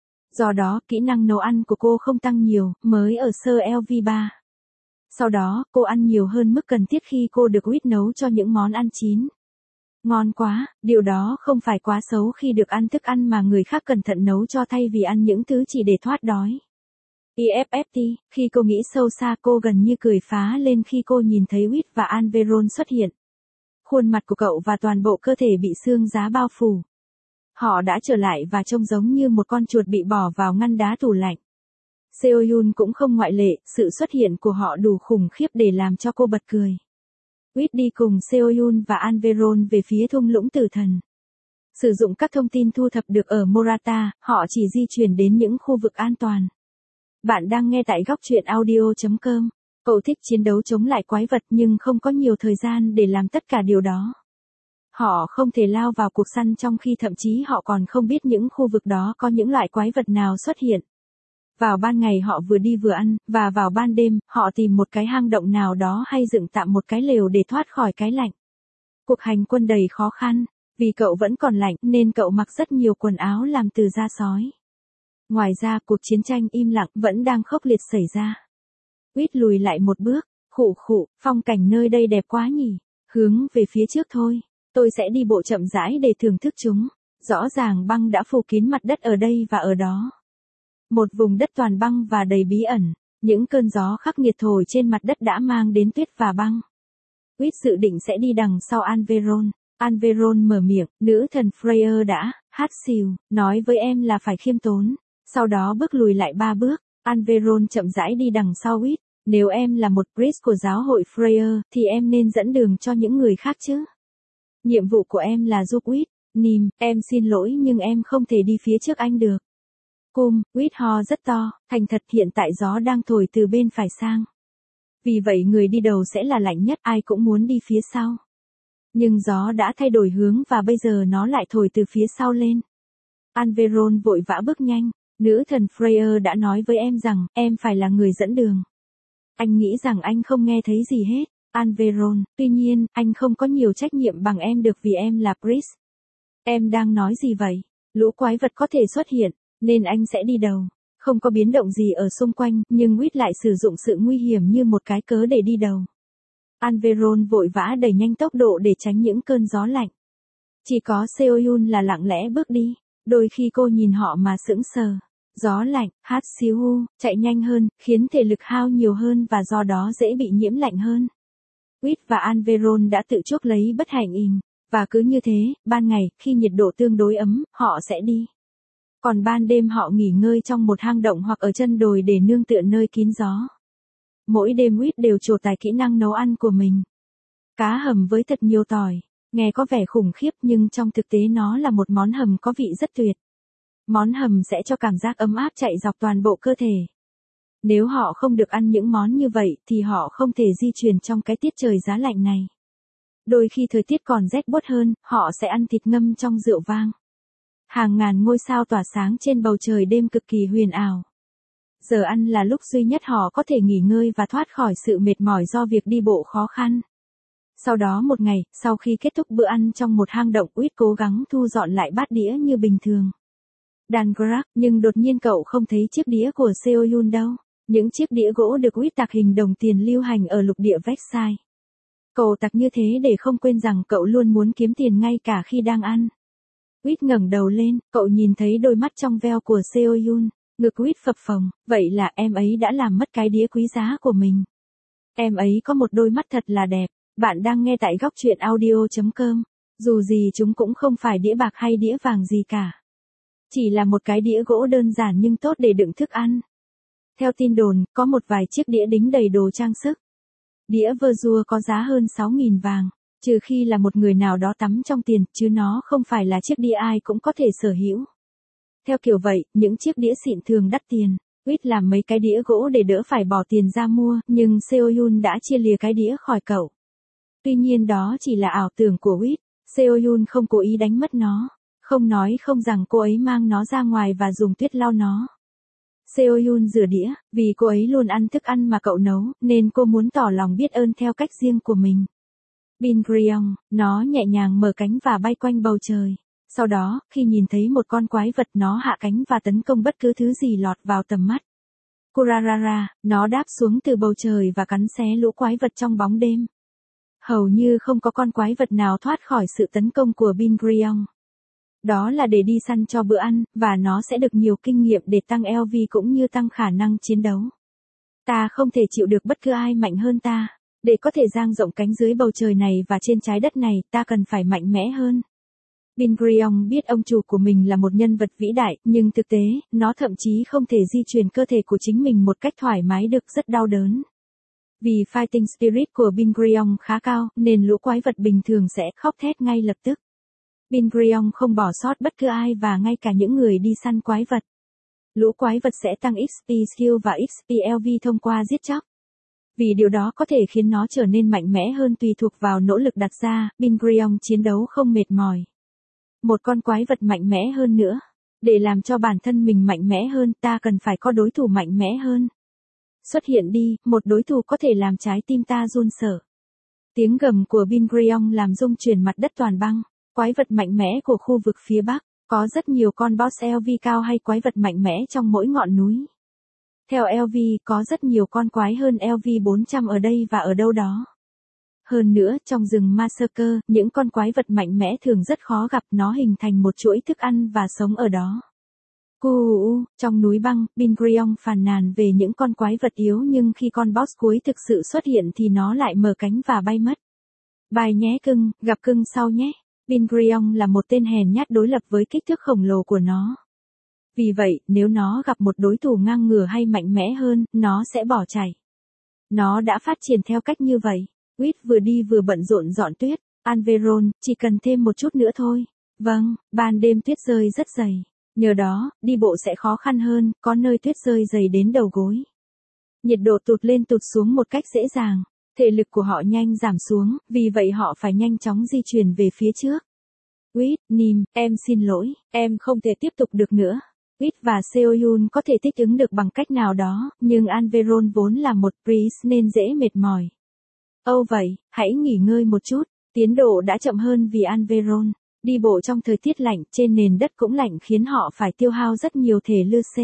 Do đó, kỹ năng nấu ăn của cô không tăng nhiều, mới ở sơ lv ba. Sau đó, cô ăn nhiều hơn mức cần thiết khi cô được Quýt nấu cho những món ăn chín. Ngon quá, điều đó không phải quá xấu khi được ăn thức ăn mà người khác cẩn thận nấu cho thay vì ăn những thứ chỉ để thoát đói. i ép ép tê, khi cô nghĩ sâu xa cô gần như cười phá lên khi cô nhìn thấy Whit và Alveron xuất hiện. Khuôn mặt của cậu và toàn bộ cơ thể bị xương giá bao phủ. Họ đã trở lại và trông giống như một con chuột bị bỏ vào ngăn đá tủ lạnh. Seohyun cũng không ngoại lệ, sự xuất hiện của họ đủ khủng khiếp để làm cho cô bật cười. Whit đi cùng Seohyun và Alveron về phía thung lũng tử thần. Sử dụng các thông tin thu thập được ở Morata, họ chỉ di chuyển đến những khu vực an toàn. Bạn đang nghe tại góc truyện audio chấm com. Cậu thích chiến đấu chống lại quái vật nhưng không có nhiều thời gian để làm tất cả điều đó. Họ không thể lao vào cuộc săn trong khi thậm chí họ còn không biết những khu vực đó có những loại quái vật nào xuất hiện. Vào ban ngày họ vừa đi vừa ăn, và vào ban đêm, họ tìm một cái hang động nào đó hay dựng tạm một cái lều để thoát khỏi cái lạnh. Cuộc hành quân đầy khó khăn, vì cậu vẫn còn lạnh nên cậu mặc rất nhiều quần áo làm từ da sói. Ngoài ra cuộc chiến tranh im lặng vẫn đang khốc liệt xảy ra. Whit lùi lại một bước, khụ khụ, phong cảnh nơi đây đẹp quá nhỉ, hướng về phía trước thôi, tôi sẽ đi bộ chậm rãi để thưởng thức chúng. Rõ ràng băng đã phủ kín mặt đất ở đây và ở đó. Một vùng đất toàn băng và đầy bí ẩn, những cơn gió khắc nghiệt thổi trên mặt đất đã mang đến tuyết và băng. Whit dự định sẽ đi đằng sau Alveron. Alveron mở miệng, nữ thần Freya đã, hát xìu, nói với em là phải khiêm tốn. Sau đó bước lùi lại ba bước, Alveron chậm rãi đi đằng sau Whit. Nếu em là một priest của giáo hội Freya, thì em nên dẫn đường cho những người khác chứ. Nhiệm vụ của em là giúp Whit. Nim, em xin lỗi nhưng em không thể đi phía trước anh được. Cum, Whit ho rất to, thành thật hiện tại gió đang thổi từ bên phải sang. Vì vậy người đi đầu sẽ là lạnh nhất, ai cũng muốn đi phía sau. Nhưng gió đã thay đổi hướng và bây giờ nó lại thổi từ phía sau lên. Alveron vội vã bước nhanh, nữ thần Freya đã nói với em rằng, em phải là người dẫn đường. Anh nghĩ rằng anh không nghe thấy gì hết, Alveron, tuy nhiên, anh không có nhiều trách nhiệm bằng em được vì em là priest. Em đang nói gì vậy? Lũ quái vật có thể xuất hiện, nên anh sẽ đi đầu. Không có biến động gì ở xung quanh, nhưng Whit lại sử dụng sự nguy hiểm như một cái cớ để đi đầu. Alveron vội vã đẩy nhanh tốc độ để tránh những cơn gió lạnh. Chỉ có Seohyun là lặng lẽ bước đi, đôi khi cô nhìn họ mà sững sờ. Gió lạnh, hát xíu hu, chạy nhanh hơn, khiến thể lực hao nhiều hơn và do đó dễ bị nhiễm lạnh hơn. Whit và Alveron đã tự chuốc lấy bất hạnh ìm, và cứ như thế, ban ngày, khi nhiệt độ tương đối ấm, họ sẽ đi. Còn ban đêm họ nghỉ ngơi trong một hang động hoặc ở chân đồi để nương tựa nơi kín gió. Mỗi đêm Whit đều trổ tài kỹ năng nấu ăn của mình. Cá hầm với thật nhiều tỏi, nghe có vẻ khủng khiếp nhưng trong thực tế nó là một món hầm có vị rất tuyệt. Món hầm sẽ cho cảm giác ấm áp chạy dọc toàn bộ cơ thể. Nếu họ không được ăn những món như vậy thì họ không thể di chuyển trong cái tiết trời giá lạnh này. Đôi khi thời tiết còn rét buốt hơn, họ sẽ ăn thịt ngâm trong rượu vang. Hàng ngàn ngôi sao tỏa sáng trên bầu trời đêm cực kỳ huyền ảo. Giờ ăn là lúc duy nhất họ có thể nghỉ ngơi và thoát khỏi sự mệt mỏi do việc đi bộ khó khăn. Sau đó một ngày, sau khi kết thúc bữa ăn trong một hang động, Whit cố gắng thu dọn lại bát đĩa như bình thường. Dangrak, nhưng đột nhiên cậu không thấy chiếc đĩa của Seohyun đâu. Những chiếc đĩa gỗ được Whit tạc hình đồng tiền lưu hành ở lục địa Versailles. Cậu tạc như thế để không quên rằng cậu luôn muốn kiếm tiền ngay cả khi đang ăn. Whit ngẩng đầu lên, cậu nhìn thấy đôi mắt trong veo của Seohyun, ngực Whit phập phồng, vậy là em ấy đã làm mất cái đĩa quý giá của mình. Em ấy có một đôi mắt thật là đẹp, bạn đang nghe tại góc truyện audio chấm com, dù gì chúng cũng không phải đĩa bạc hay đĩa vàng gì cả. Chỉ là một cái đĩa gỗ đơn giản nhưng tốt để đựng thức ăn. Theo tin đồn, có một vài chiếc đĩa đính đầy đồ trang sức. Đĩa Verzur có giá hơn sáu nghìn vàng, trừ khi là một người nào đó tắm trong tiền, chứ nó không phải là chiếc đĩa ai cũng có thể sở hữu. Theo kiểu vậy, những chiếc đĩa xịn thường đắt tiền. Whit làm mấy cái đĩa gỗ để đỡ phải bỏ tiền ra mua, nhưng Seohyun đã chia lìa cái đĩa khỏi cậu. Tuy nhiên đó chỉ là ảo tưởng của Whit, Seohyun không cố ý đánh mất nó, không nói không rằng cô ấy mang nó ra ngoài và dùng tuyết lau nó. Seohyun rửa đĩa, vì cô ấy luôn ăn thức ăn mà cậu nấu, nên cô muốn tỏ lòng biết ơn theo cách riêng của mình. Bingryong, nó nhẹ nhàng mở cánh và bay quanh bầu trời. Sau đó, khi nhìn thấy một con quái vật nó hạ cánh và tấn công bất cứ thứ gì lọt vào tầm mắt. Kurarara, nó đáp xuống từ bầu trời và cắn xé lũ quái vật trong bóng đêm. Hầu như không có con quái vật nào thoát khỏi sự tấn công của Bingrion. Đó là để đi săn cho bữa ăn, và nó sẽ được nhiều kinh nghiệm để tăng lờ vê cũng như tăng khả năng chiến đấu. Ta không thể chịu được bất cứ ai mạnh hơn ta. Để có thể dang rộng cánh dưới bầu trời này và trên trái đất này, ta cần phải mạnh mẽ hơn. Bingrion biết ông chủ của mình là một nhân vật vĩ đại, nhưng thực tế, nó thậm chí không thể di chuyển cơ thể của chính mình một cách thoải mái được, rất đau đớn. Vì fighting spirit của Bingrion khá cao, nên lũ quái vật bình thường sẽ khóc thét ngay lập tức. Bingrion không bỏ sót bất cứ ai và ngay cả những người đi săn quái vật. Lũ quái vật sẽ tăng ích pê skill và ích pê lờ vê thông qua giết chóc. Vì điều đó có thể khiến nó trở nên mạnh mẽ hơn tùy thuộc vào nỗ lực đặt ra, Bingrion chiến đấu không mệt mỏi. Một con quái vật mạnh mẽ hơn nữa. Để làm cho bản thân mình mạnh mẽ hơn, ta cần phải có đối thủ mạnh mẽ hơn. Xuất hiện đi, một đối thủ có thể làm trái tim ta run sợ. Tiếng gầm của Bingrion làm rung chuyển mặt đất toàn băng. Quái vật mạnh mẽ của khu vực phía Bắc. Có rất nhiều con boss lờ vê cao hay quái vật mạnh mẽ trong mỗi ngọn núi. Theo lờ vê, có rất nhiều con quái hơn lờ vê bốn trăm ở đây và ở đâu đó. Hơn nữa, trong rừng Massacre, những con quái vật mạnh mẽ thường rất khó gặp, nó hình thành một chuỗi thức ăn và sống ở đó. Cu trong núi băng, Bingrion phàn nàn về những con quái vật yếu, nhưng khi con boss cuối thực sự xuất hiện thì nó lại mở cánh và bay mất. Bye nhé cưng, gặp cưng sau nhé. Bingrion là một tên hèn nhát đối lập với kích thước khổng lồ của nó. Vì vậy, nếu nó gặp một đối thủ ngang ngửa hay mạnh mẽ hơn, nó sẽ bỏ chạy. Nó đã phát triển theo cách như vậy. Quýt vừa đi vừa bận rộn dọn tuyết. Alveron, chỉ cần thêm một chút nữa thôi. Vâng, ban đêm tuyết rơi rất dày. Nhờ đó, đi bộ sẽ khó khăn hơn, có nơi tuyết rơi dày đến đầu gối. Nhiệt độ tụt lên tụt xuống một cách dễ dàng. Thể lực của họ nhanh giảm xuống, vì vậy họ phải nhanh chóng di chuyển về phía trước. Quýt, Nim, em xin lỗi, em không thể tiếp tục được nữa. Quýt và Seoyun có thể thích ứng được bằng cách nào đó, nhưng Alveron vốn là một priest nên dễ mệt mỏi. Âu vậy, hãy nghỉ ngơi một chút, tiến độ đã chậm hơn vì Alveron. Đi bộ trong thời tiết lạnh trên nền đất cũng lạnh khiến họ phải tiêu hao rất nhiều thể lư xê.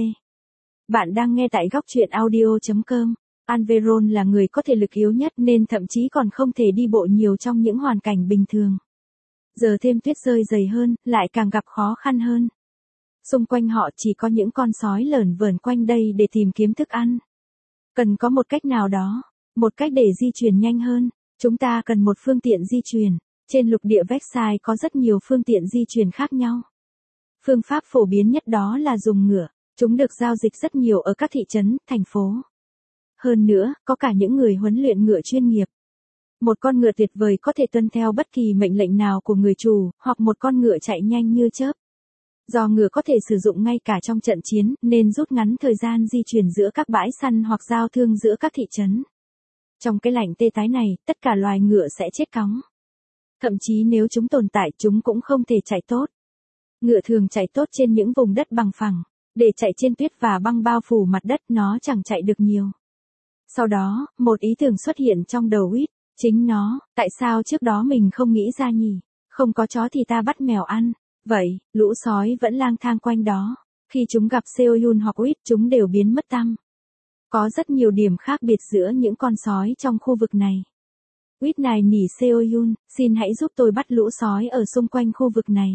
Bạn đang nghe tại góc truyện audio chấm com. Alveron là người có thể lực yếu nhất nên thậm chí còn không thể đi bộ nhiều trong những hoàn cảnh bình thường. Giờ thêm tuyết rơi dày hơn, lại càng gặp khó khăn hơn. Xung quanh họ chỉ có những con sói lởn vởn quanh đây để tìm kiếm thức ăn. Cần có một cách nào đó, một cách để di chuyển nhanh hơn. Chúng ta cần một phương tiện di chuyển. Trên lục địa Vexai có rất nhiều phương tiện di chuyển khác nhau. Phương pháp phổ biến nhất đó là dùng ngựa. Chúng được giao dịch rất nhiều ở các thị trấn, thành phố. Hơn nữa, có cả những người huấn luyện ngựa chuyên nghiệp. Một con ngựa tuyệt vời có thể tuân theo bất kỳ mệnh lệnh nào của người chủ, hoặc một con ngựa chạy nhanh như chớp. Do ngựa có thể sử dụng ngay cả trong trận chiến, nên rút ngắn thời gian di chuyển giữa các bãi săn hoặc giao thương giữa các thị trấn. Trong cái lạnh tê tái này, tất cả loài ngựa sẽ chết cóng. Thậm chí nếu chúng tồn tại, chúng cũng không thể chạy tốt. Ngựa thường chạy tốt trên những vùng đất bằng phẳng. Để chạy trên tuyết và băng bao phủ mặt đất, nó chẳng chạy được nhiều. Sau đó, một ý tưởng xuất hiện trong đầu Quýt. Chính nó, tại sao trước đó mình không nghĩ ra nhỉ? Không có chó thì ta bắt mèo ăn. Vậy, lũ sói vẫn lang thang quanh đó. Khi chúng gặp Seoyun hoặc Quýt, chúng đều biến mất tăm. Có rất nhiều điểm khác biệt giữa những con sói trong khu vực này. Quýt này nỉ Seoyun, xin hãy giúp tôi bắt lũ sói ở xung quanh khu vực này.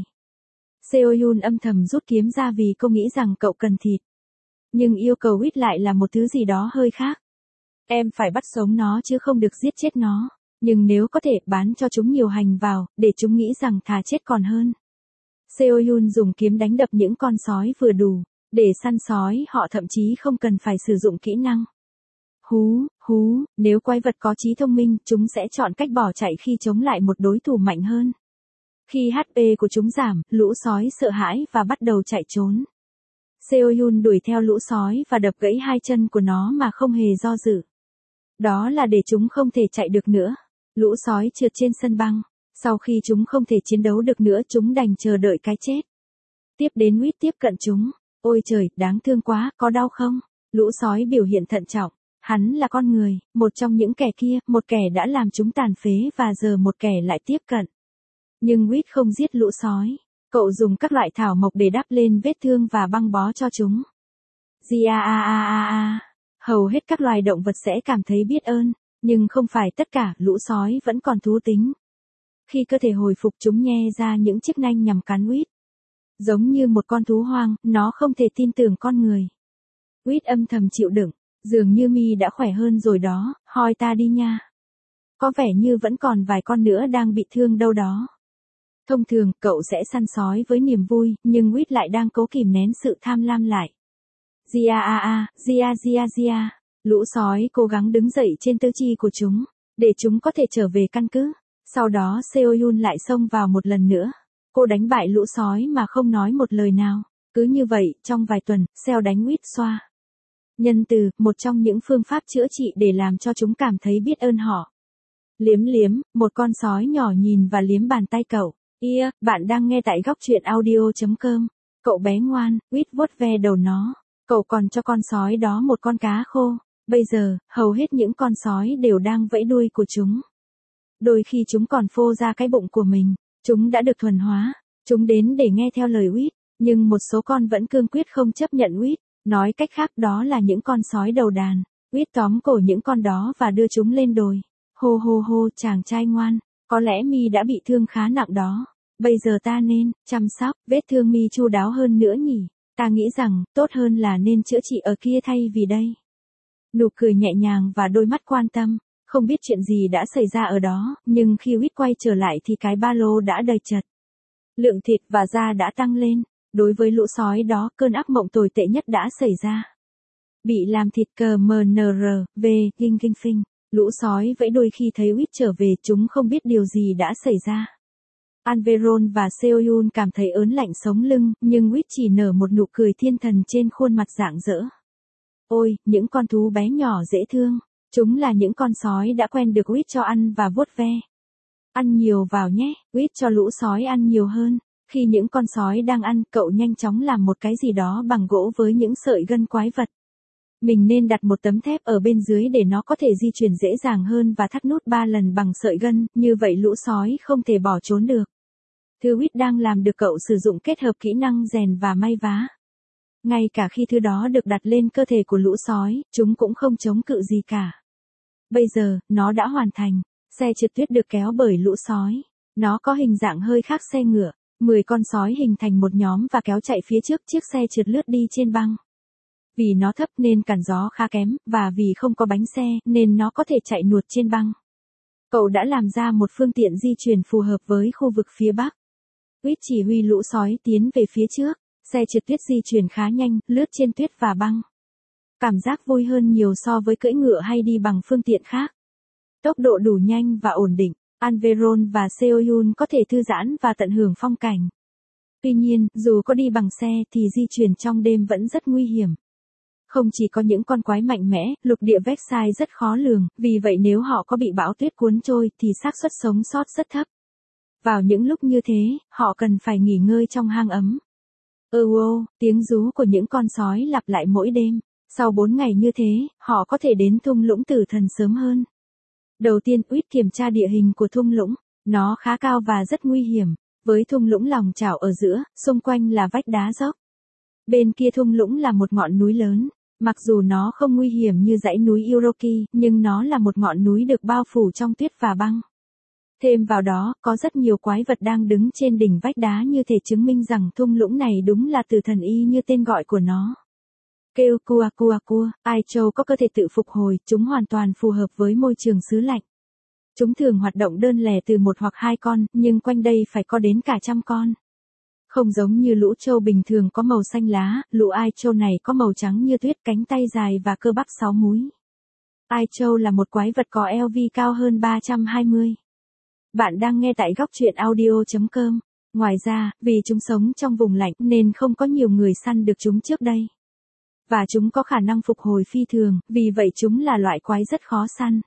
Seoyun âm thầm rút kiếm ra vì cô nghĩ rằng cậu cần thịt. Nhưng yêu cầu Quýt lại là một thứ gì đó hơi khác. Em phải bắt sống nó chứ không được giết chết nó. Nhưng nếu có thể, bán cho chúng nhiều hành vào, để chúng nghĩ rằng thà chết còn hơn. Seoyun dùng kiếm đánh đập những con sói vừa đủ. Để săn sói, họ thậm chí không cần phải sử dụng kỹ năng. Hú, hú, nếu quái vật có trí thông minh, chúng sẽ chọn cách bỏ chạy khi chống lại một đối thủ mạnh hơn. Khi hát pê của chúng giảm, lũ sói sợ hãi và bắt đầu chạy trốn. Seoyun đuổi theo lũ sói và đập gãy hai chân của nó mà không hề do dự. Đó là để chúng không thể chạy được nữa. Lũ sói trượt trên sân băng. Sau khi chúng không thể chiến đấu được nữa, chúng đành chờ đợi cái chết. Tiếp đến Quýt tiếp cận chúng. Ôi trời, đáng thương quá, có đau không? Lũ sói biểu hiện thận trọng. Hắn là con người, một trong những kẻ kia, một kẻ đã làm chúng tàn phế và giờ một kẻ lại tiếp cận. Nhưng Quýt không giết lũ sói. Cậu dùng các loại thảo mộc để đắp lên vết thương và băng bó cho chúng. Gia a a a a. Hầu hết các loài động vật sẽ cảm thấy biết ơn. Nhưng không phải tất cả, lũ sói vẫn còn thú tính. Khi cơ thể hồi phục chúng nhe ra những chiếc nanh nhằm cắn Huyết. Giống như một con thú hoang, nó không thể tin tưởng con người. Huyết âm thầm chịu đựng, dường như mi đã khỏe hơn rồi đó, hoi ta đi nha. Có vẻ như vẫn còn vài con nữa đang bị thương đâu đó. Thông thường, cậu sẽ săn sói với niềm vui, nhưng Huyết lại đang cố kìm nén sự tham lam lại. Gia a a, gia gia gia. Lũ sói cố gắng đứng dậy trên tứ chi của chúng, để chúng có thể trở về căn cứ. Sau đó Seoyun lại xông vào một lần nữa. Cô đánh bại lũ sói mà không nói một lời nào. Cứ như vậy, trong vài tuần, Seo đánh Huyết xoa. Nhân từ, một trong những phương pháp chữa trị để làm cho chúng cảm thấy biết ơn họ. Liếm liếm, một con sói nhỏ nhìn và liếm bàn tay cậu. Ia, bạn đang nghe tại góc truyện audio.com. Cậu bé ngoan, Huyết vuốt ve đầu nó. Cậu còn cho con sói đó một con cá khô. Bây giờ, hầu hết những con sói đều đang vẫy đuôi của chúng. Đôi khi chúng còn phô ra cái bụng của mình. Chúng đã được thuần hóa. Chúng đến để nghe theo lời Huyết. Nhưng một số con vẫn cương quyết không chấp nhận Huyết. Nói cách khác đó là những con sói đầu đàn. Huyết tóm cổ những con đó và đưa chúng lên đồi. Hô hô hô, chàng trai ngoan. Có lẽ mi đã bị thương khá nặng đó. Bây giờ ta nên chăm sóc vết thương mi chu đáo hơn nữa nhỉ. Ta nghĩ rằng tốt hơn là nên chữa trị ở kia thay vì đây. Nụ cười nhẹ nhàng và đôi mắt quan tâm. Không biết chuyện gì đã xảy ra ở đó, nhưng khi Huyết quay trở lại thì cái ba lô đã đầy chật. Lượng thịt và da đã tăng lên. Đối với lũ sói đó, cơn ác mộng tồi tệ nhất đã xảy ra. Bị làm thịt cờ mờ nờ rờ, về, kinh kinh phinh. Lũ sói vẫy đuôi khi thấy Huyết trở về, chúng không biết điều gì đã xảy ra. Anveron và Seoyun cảm thấy ớn lạnh sống lưng, nhưng Huyết chỉ nở một nụ cười thiên thần trên khuôn mặt rạng rỡ. Ôi, những con thú bé nhỏ dễ thương. Chúng là những con sói đã quen được Huyết cho ăn và vuốt ve. Ăn nhiều vào nhé, Huyết cho lũ sói ăn nhiều hơn. Khi những con sói đang ăn, cậu nhanh chóng làm một cái gì đó bằng gỗ với những sợi gân quái vật. Mình nên đặt một tấm thép ở bên dưới để nó có thể di chuyển dễ dàng hơn và thắt nút ba lần bằng sợi gân, như vậy lũ sói không thể bỏ trốn được. Thứ Huyết đang làm được cậu sử dụng kết hợp kỹ năng rèn và may vá. Ngay cả khi thứ đó được đặt lên cơ thể của lũ sói, chúng cũng không chống cự gì cả. Bây giờ, nó đã hoàn thành. Xe trượt tuyết được kéo bởi lũ sói. Nó có hình dạng hơi khác xe ngựa. mười con sói hình thành một nhóm và kéo chạy phía trước chiếc xe trượt lướt đi trên băng. Vì nó thấp nên cản gió khá kém, và vì không có bánh xe nên nó có thể chạy nuột trên băng. Cậu đã làm ra một phương tiện di chuyển phù hợp với khu vực phía Bắc. Huyết chỉ huy lũ sói tiến về phía trước. Xe trượt tuyết di chuyển khá nhanh, lướt trên tuyết và băng. Cảm giác vui hơn nhiều so với cưỡi ngựa hay đi bằng phương tiện khác. Tốc độ đủ nhanh và ổn định. Anveron và Seoyun có thể thư giãn và tận hưởng phong cảnh. Tuy nhiên, dù có đi bằng xe thì di chuyển trong đêm vẫn rất nguy hiểm. Không chỉ có những con quái mạnh mẽ, lục địa Versailles rất khó lường, vì vậy nếu họ có bị bão tuyết cuốn trôi thì xác suất sống sót rất thấp. Vào những lúc như thế, họ cần phải nghỉ ngơi trong hang ấm. Ơ ô, tiếng rú của những con sói lặp lại mỗi đêm. Sau bốn ngày như thế, họ có thể đến thung lũng tử thần sớm hơn. Đầu tiên, Huyết kiểm tra địa hình của thung lũng. Nó khá cao và rất nguy hiểm. Với thung lũng lòng chảo ở giữa, xung quanh là vách đá dốc. Bên kia thung lũng là một ngọn núi lớn. Mặc dù nó không nguy hiểm như dãy núi Uroki, nhưng nó là một ngọn núi được bao phủ trong tuyết và băng. Thêm vào đó, có rất nhiều quái vật đang đứng trên đỉnh vách đá như thể chứng minh rằng thung lũng này đúng là tử thần y như tên gọi của nó. Kêu cua cua cua, Ai Châu có cơ thể tự phục hồi, chúng hoàn toàn phù hợp với môi trường xứ lạnh. Chúng thường hoạt động đơn lẻ từ một hoặc hai con, nhưng quanh đây phải có đến cả trăm con. Không giống như lũ trâu bình thường có màu xanh lá, lũ Ai Châu này có màu trắng như tuyết, cánh tay dài và cơ bắp sáu múi. Ai Châu là một quái vật có eo vi cao hơn ba trăm hai mươi. Bạn đang nghe tại góc truyện audio.com. Ngoài ra, vì chúng sống trong vùng lạnh nên không có nhiều người săn được chúng trước đây. Và chúng có khả năng phục hồi phi thường, vì vậy chúng là loại quái rất khó săn.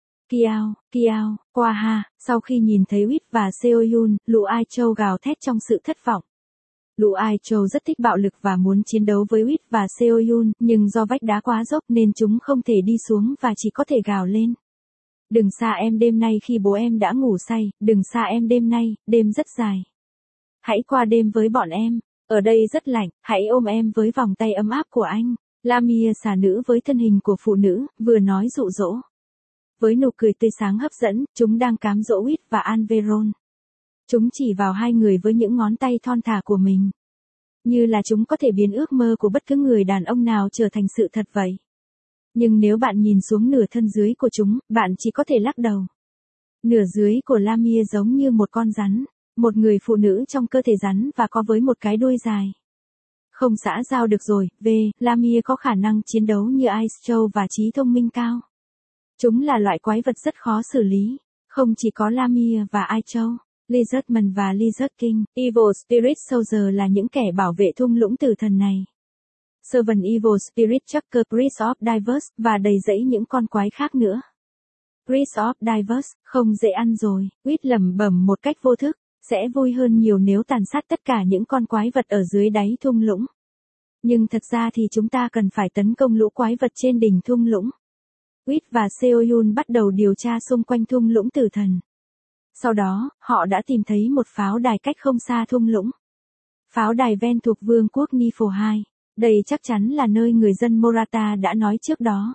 Kiao, Kiao, qua ha, sau khi nhìn thấy Huyết và Seoyun, lũ Ai Châu gào thét trong sự thất vọng. Lũ Ai Châu rất thích bạo lực và muốn chiến đấu với Huyết và Seoyun, nhưng do vách đá quá dốc nên chúng không thể đi xuống và chỉ có thể gào lên. Đừng xa em đêm nay khi bố em đã ngủ say, đừng xa em đêm nay, đêm rất dài. Hãy qua đêm với bọn em, ở đây rất lạnh, hãy ôm em với vòng tay ấm áp của anh. Lamia xà nữ với thân hình của phụ nữ, vừa nói dụ dỗ. Với nụ cười tươi sáng hấp dẫn, chúng đang cám dỗ Whit và Anveron. Chúng chỉ vào hai người với những ngón tay thon thả của mình. Như là chúng có thể biến ước mơ của bất cứ người đàn ông nào trở thành sự thật vậy. Nhưng nếu bạn nhìn xuống nửa thân dưới của chúng, bạn chỉ có thể lắc đầu. Nửa dưới của Lamia giống như một con rắn, một người phụ nữ trong cơ thể rắn và có với một cái đuôi dài. Không xã giao được rồi, V, Lamia có khả năng chiến đấu như Ice Joe và trí thông minh cao. Chúng là loại quái vật rất khó xử lý, không chỉ có Lamia và Ice Joe. Lizardman và Lizard King, Evil Spirit Soldier là những kẻ bảo vệ thung lũng tử thần này. Seven Evil Spirit Chucker Prince of Divers, và đầy dẫy những con quái khác nữa. Prince of Divers, không dễ ăn rồi, Whit lẩm bẩm một cách vô thức, sẽ vui hơn nhiều nếu tàn sát tất cả những con quái vật ở dưới đáy thung lũng. Nhưng thật ra thì chúng ta cần phải tấn công lũ quái vật trên đỉnh thung lũng. Whit và Seoyun bắt đầu điều tra xung quanh thung lũng tử thần. Sau đó, họ đã tìm thấy một pháo đài cách không xa thung lũng. Pháo đài ven thuộc vương quốc Nifo hai. Đây chắc chắn là nơi người dân Morata đã nói trước đó.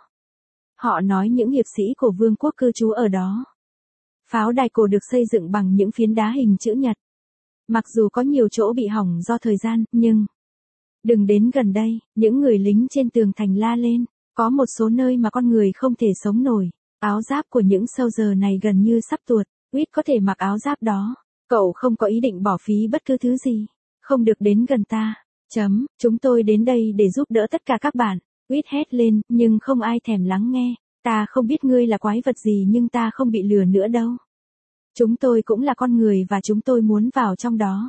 Họ nói những hiệp sĩ của vương quốc cư trú ở đó. Pháo đài cổ được xây dựng bằng những phiến đá hình chữ nhật. Mặc dù có nhiều chỗ bị hỏng do thời gian, nhưng... Đừng đến gần đây, những người lính trên tường thành la lên. Có một số nơi mà con người không thể sống nổi. Áo giáp của những soldier này gần như sắp tuột. Whit có thể mặc áo giáp đó. Cậu không có ý định bỏ phí bất cứ thứ gì. Không được đến gần ta. Chấm, chúng tôi đến đây để giúp đỡ tất cả các bạn. Whit hét lên, nhưng không ai thèm lắng nghe. Ta không biết ngươi là quái vật gì nhưng ta không bị lừa nữa đâu. Chúng tôi cũng là con người và chúng tôi muốn vào trong đó.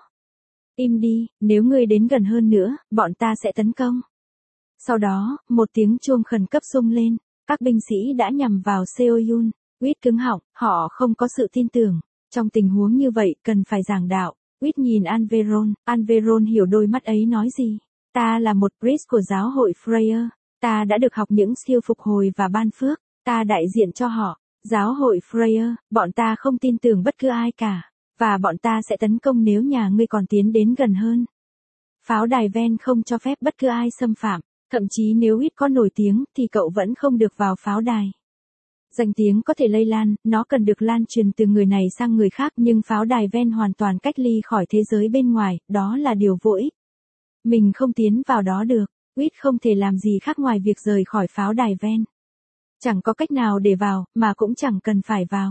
Im đi, nếu ngươi đến gần hơn nữa, bọn ta sẽ tấn công. Sau đó, một tiếng chuông khẩn cấp rung lên. Các binh sĩ đã nhằm vào Seoyun. Whit cứng họng, họ không có sự tin tưởng. Trong tình huống như vậy, cần phải giảng đạo. Whit nhìn Anveron, Anveron hiểu đôi mắt ấy nói gì. Ta là một priest của giáo hội Freya. Ta đã được học những siêu phục hồi và ban phước. Ta đại diện cho họ. Giáo hội Freya, bọn ta không tin tưởng bất cứ ai cả. Và bọn ta sẽ tấn công nếu nhà ngươi còn tiến đến gần hơn. Pháo đài ven không cho phép bất cứ ai xâm phạm. Thậm chí nếu Whit có nổi tiếng thì cậu vẫn không được vào pháo đài. Danh tiếng có thể lây lan, nó cần được lan truyền từ người này sang người khác nhưng pháo đài ven hoàn toàn cách ly khỏi thế giới bên ngoài, đó là điều vô ích. Mình không tiến vào đó được, Whit không thể làm gì khác ngoài việc rời khỏi pháo đài ven. Chẳng có cách nào để vào, mà cũng chẳng cần phải vào.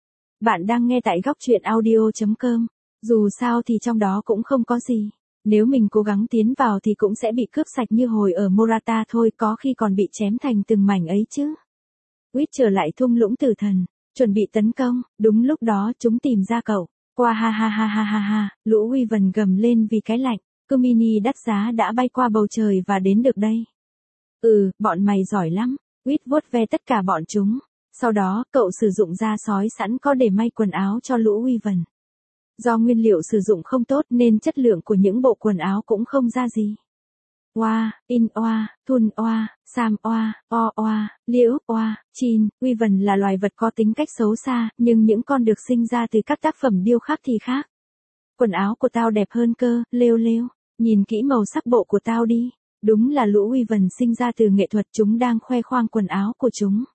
Bạn đang nghe tại góc truyện audio chấm com, dù sao thì trong đó cũng không có gì. Nếu mình cố gắng tiến vào thì cũng sẽ bị cướp sạch như hồi ở Morata thôi, có khi còn bị chém thành từng mảnh ấy chứ. Whit trở lại thung lũng tử thần, chuẩn bị tấn công, đúng lúc đó chúng tìm ra cậu. Qua ha ha ha ha ha ha, lũ Wyvern gầm lên vì cái lạnh, Kumini đắt giá đã bay qua bầu trời và đến được đây. Ừ, bọn mày giỏi lắm, Whit vuốt ve tất cả bọn chúng. Sau đó, cậu sử dụng da sói sẵn có để may quần áo cho lũ Wyvern. Do nguyên liệu sử dụng không tốt nên chất lượng của những bộ quần áo cũng không ra gì. Oa, in oa, thun oa, sam oa, o oa, liễu oa, chin, Wyvern là loài vật có tính cách xấu xa, nhưng những con được sinh ra từ các tác phẩm điêu khắc thì khác. Quần áo của tao đẹp hơn cơ, lêu lêu, nhìn kỹ màu sắc bộ của tao đi. Đúng là lũ Wyvern sinh ra từ nghệ thuật, chúng đang khoe khoang quần áo của chúng.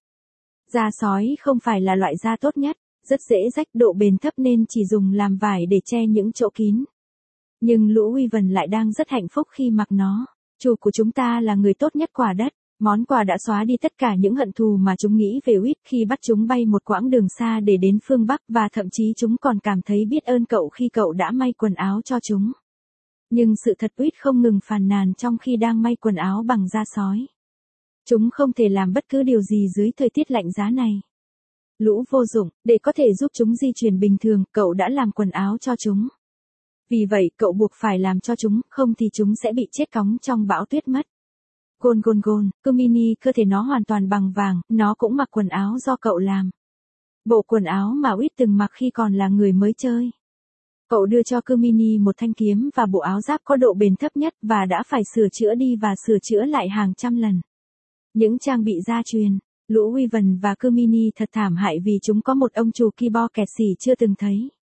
Da sói không phải là loại da tốt nhất, rất dễ rách, độ bền thấp nên chỉ dùng làm vải để che những chỗ kín. Nhưng lũ Wyvern lại đang rất hạnh phúc khi mặc nó. Chủ của chúng ta là người tốt nhất quả đất. Món quà đã xóa đi tất cả những hận thù mà chúng nghĩ về Whit khi bắt chúng bay một quãng đường xa để đến phương Bắc, và thậm chí chúng còn cảm thấy biết ơn cậu khi cậu đã may quần áo cho chúng. Nhưng sự thật, Whit không ngừng phàn nàn trong khi đang may quần áo bằng da sói. Chúng không thể làm bất cứ điều gì dưới thời tiết lạnh giá này. Lũ vô dụng, để có thể giúp chúng di chuyển bình thường, cậu đã làm quần áo cho chúng. Vì vậy, cậu buộc phải làm cho chúng, không thì chúng sẽ bị chết cóng trong bão tuyết mất. Gôn gôn gôn, Kumini, cơ thể nó hoàn toàn bằng vàng, nó cũng mặc quần áo do cậu làm. Bộ quần áo mà Whit từng mặc khi còn là người mới chơi. Cậu đưa cho Kumini một thanh kiếm và bộ áo giáp có độ bền thấp nhất và đã phải sửa chữa đi và sửa chữa lại hàng trăm lần. Những trang bị gia truyền, lũ Wyvern và Kumini thật thảm hại vì chúng có một ông chủ keyboard kẹt xỉ chưa từng thấy.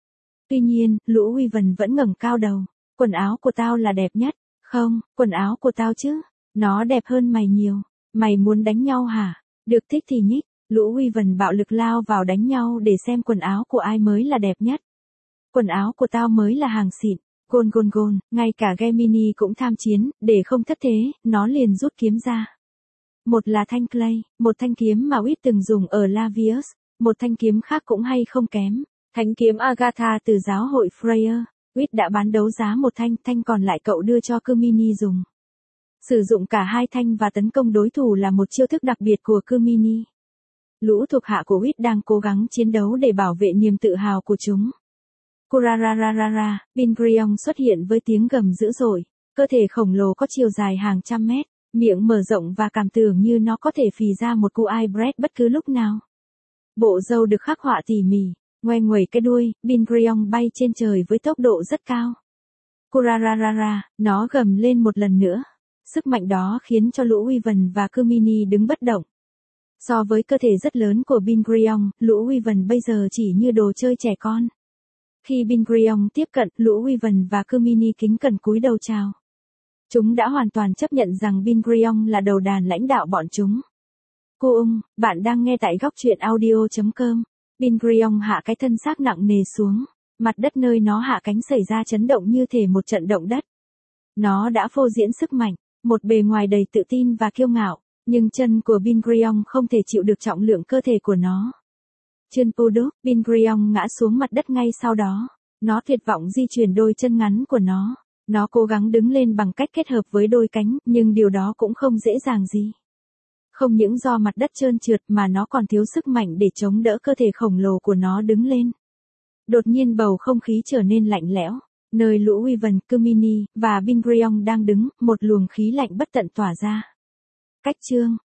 Tuy nhiên, lũ Wyvern vẫn ngẩng cao đầu. Quần áo của tao là đẹp nhất. Không, quần áo của tao chứ. Nó đẹp hơn mày nhiều. Mày muốn đánh nhau hả? Được, thích thì nhích. Lũ Wyvern bạo lực lao vào đánh nhau để xem quần áo của ai mới là đẹp nhất. Quần áo của tao mới là hàng xịn. Gôn gôn gôn, ngay cả Gemini cũng tham chiến, để không thất thế, nó liền rút kiếm ra. Một là thanh Clay, một thanh kiếm mà Uýt từng dùng ở Lavius, một thanh kiếm khác cũng hay không kém. Thánh kiếm Agatha từ giáo hội Freya. Uýt đã bán đấu giá một thanh, thanh còn lại cậu đưa cho Cumini dùng. Sử dụng cả hai thanh và tấn công đối thủ là một chiêu thức đặc biệt của Cumini. Lũ thuộc hạ của Uýt đang cố gắng chiến đấu để bảo vệ niềm tự hào của chúng. Kurarararara, Bingrion xuất hiện với tiếng gầm dữ dội, cơ thể khổng lồ có chiều dài hàng trăm mét, miệng mở rộng và cảm tưởng như nó có thể phì ra một cu ai bread bất cứ lúc nào. Bộ râu được khắc họa tỉ mỉ, ngoe nguẩy cái đuôi, Bingrion bay trên trời với tốc độ rất cao. Kurararara, nó gầm lên một lần nữa. Sức mạnh đó khiến cho lũ Wyvern và Cumini đứng bất động. So với cơ thể rất lớn của Bingrion, lũ Wyvern bây giờ chỉ như đồ chơi trẻ con. Khi Bingrion tiếp cận, lũ Wyvern và Cumini kính cẩn cúi đầu chào. Chúng đã hoàn toàn chấp nhận rằng Bingrion là đầu đàn lãnh đạo bọn chúng. Cô ung, bạn đang nghe tại góc truyện audio chấm com. Bingrion hạ cái thân xác nặng nề xuống. Mặt đất nơi nó hạ cánh xảy ra chấn động như thể một trận động đất. Nó đã phô diễn sức mạnh, một bề ngoài đầy tự tin và kiêu ngạo, nhưng chân của Bingrion không thể chịu được trọng lượng cơ thể của nó. Chân Puduk, Bingrion ngã xuống mặt đất ngay sau đó. Nó tuyệt vọng di chuyển đôi chân ngắn của nó. Nó cố gắng đứng lên bằng cách kết hợp với đôi cánh, nhưng điều đó cũng không dễ dàng gì. Không những do mặt đất trơn trượt mà nó còn thiếu sức mạnh để chống đỡ cơ thể khổng lồ của nó đứng lên. Đột nhiên bầu không khí trở nên lạnh lẽo. Nơi lũ Wyvern, Cumini và Bingrion đang đứng, một luồng khí lạnh bất tận tỏa ra. Cách chương